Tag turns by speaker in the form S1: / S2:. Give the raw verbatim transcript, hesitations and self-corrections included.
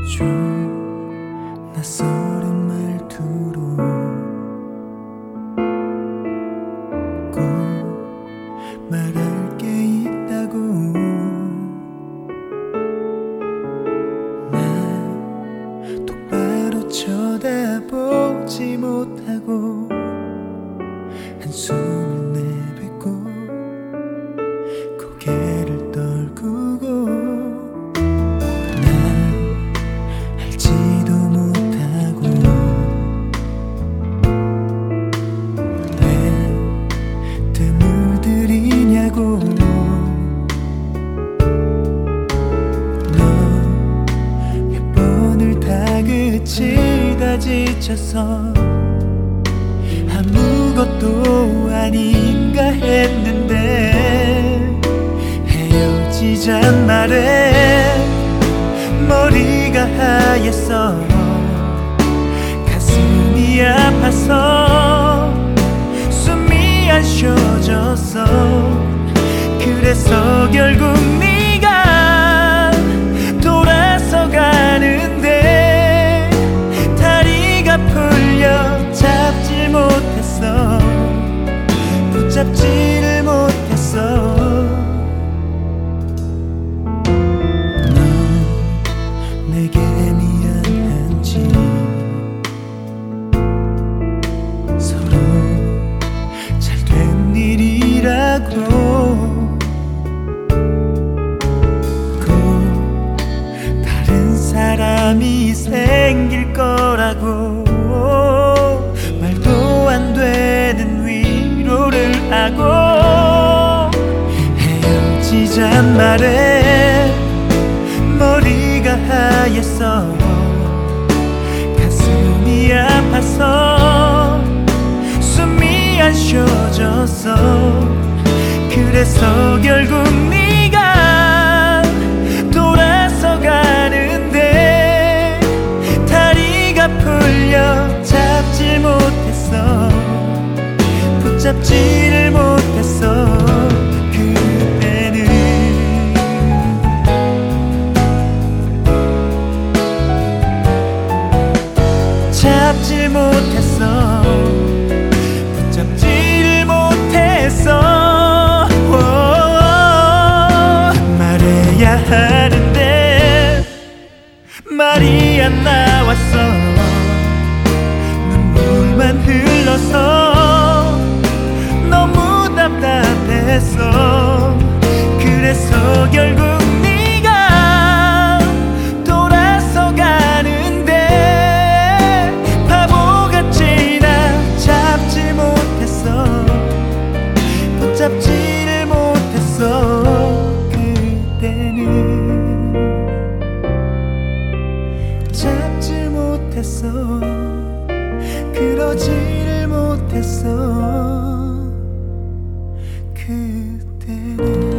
S1: 좀 낯설은 말투로 꼭 말할 게 있다고 날 똑바로 쳐다보지 못하고 한숨을 내뱉고 고개를 떨구고 난 알지도 못하고 왜 뜸을 들이냐고 너 몇 번을 다그치다 지쳐서 아무것도 아닌가 했는데 헤어지잔 말에 머리가 하얘서 가슴이 아파서 숨이 안 쉬어졌어. 그래서 결국 네가 돌아서 가는데 다리가 풀려 잡지 못했어. 붙잡지를 못했어. 넌 내게 미안한지 서로 잘된 일이라고 꼭 다른 사람이 생길 거라고 말도 안 되는 위로를 하고 헤어지잔 말에 머리가 하얘서 가슴이 아파서 숨이 안 쉬어졌어. 그래서 결국 네가 돌아서 가는데 다리가 풀려 잡지 못했어. 붙잡지를 못했어. 그때는 잡지 못했어. 붙잡지를 못했어. 오, 말해야 하는데 말이 안 나왔어. 눈물만 흘러서 너무 답답했어. 그래서 결국 네가 돌아서 가는데 바보같이 나 잡지 못했어. 붙잡지를 못했어. 그때는 잡지 못했어. 그러지를 못했어. 그때는